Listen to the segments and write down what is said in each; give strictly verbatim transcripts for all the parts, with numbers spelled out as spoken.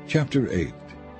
Chapter eight.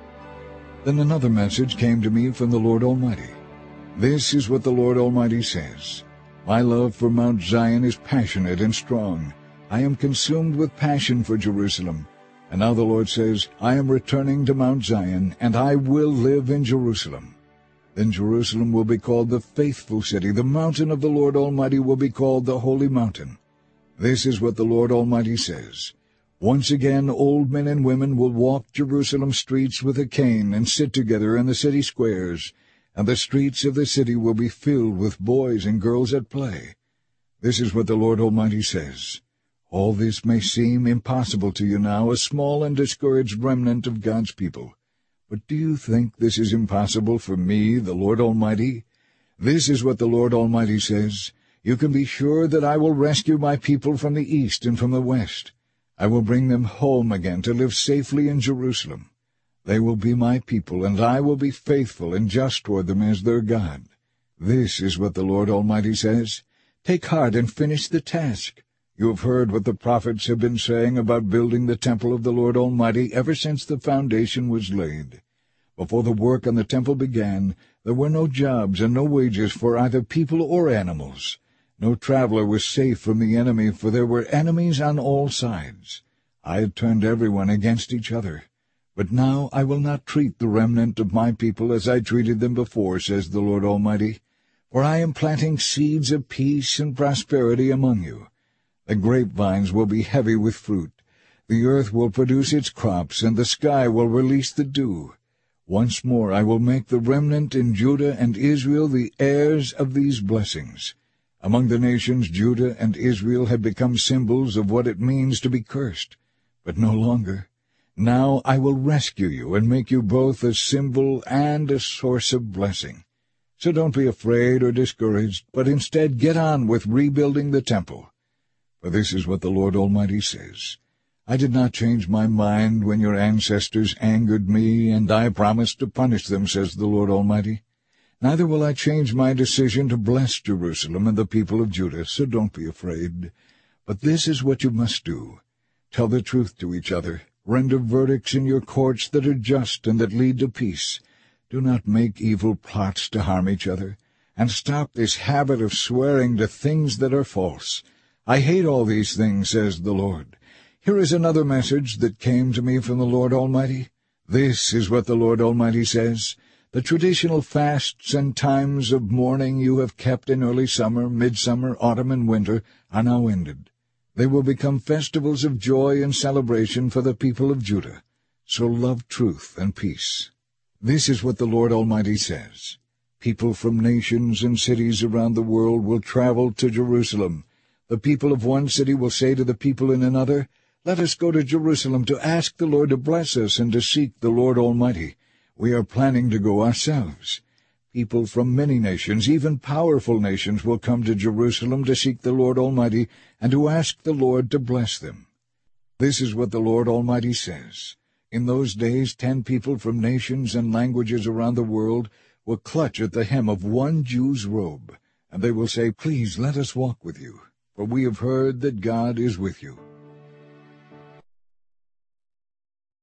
Then another message came to me from the Lord Almighty. This is what the Lord Almighty says. My love for Mount Zion is passionate and strong. I am consumed with passion for Jerusalem. And now the Lord says, I am returning to Mount Zion, and I will live in Jerusalem. Then Jerusalem will be called the faithful city. The mountain of the Lord Almighty will be called the holy mountain. This is what the Lord Almighty says. Once again old men and women will walk Jerusalem streets with a cane and sit together in the city squares, and the streets of the city will be filled with boys and girls at play. This is what the Lord Almighty says. All this may seem impossible to you now, a small and discouraged remnant of God's people. But do you think this is impossible for me, the Lord Almighty? This is what the Lord Almighty says. You can be sure that I will rescue my people from the east and from the west. I will bring them home again to live safely in Jerusalem. They will be my people, and I will be faithful and just toward them as their God. This is what the Lord Almighty says. Take heart and finish the task. You have heard what the prophets have been saying about building the temple of the Lord Almighty ever since the foundation was laid. Before the work on the temple began, there were no jobs and no wages for either people or animals. No traveler was safe from the enemy, for there were enemies on all sides. I had turned everyone against each other. But now I will not treat the remnant of my people as I treated them before, says the Lord Almighty. For I am planting seeds of peace and prosperity among you. The grapevines will be heavy with fruit. The earth will produce its crops, and the sky will release the dew. Once more I will make the remnant in Judah and Israel the heirs of these blessings. Among the nations, Judah and Israel have become symbols of what it means to be cursed, but no longer. Now I will rescue you and make you both a symbol and a source of blessing. So don't be afraid or discouraged, but instead get on with rebuilding the temple. For this is what the Lord Almighty says. I did not change my mind when your ancestors angered me, and I promised to punish them, says the Lord Almighty. Neither will I change my decision to bless Jerusalem and the people of Judah, so don't be afraid. But this is what you must do. Tell the truth to each other. Render verdicts in your courts that are just and that lead to peace. Do not make evil plots to harm each other. And stop this habit of swearing to things that are false. I hate all these things, says the Lord. Here is another message that came to me from the Lord Almighty. This is what the Lord Almighty says. The traditional fasts and times of mourning you have kept in early summer, midsummer, autumn, and winter are now ended. They will become festivals of joy and celebration for the people of Judah. So love truth and peace. This is what the Lord Almighty says. People from nations and cities around the world will travel to Jerusalem. The people of one city will say to the people in another, Let us go to Jerusalem to ask the Lord to bless us and to seek the Lord Almighty. We are planning to go ourselves. People from many nations, even powerful nations, will come to Jerusalem to seek the Lord Almighty and to ask the Lord to bless them. This is what the Lord Almighty says. In those days ten people from nations and languages around the world will clutch at the hem of one Jew's robe, and they will say, Please let us walk with you, for we have heard that God is with you.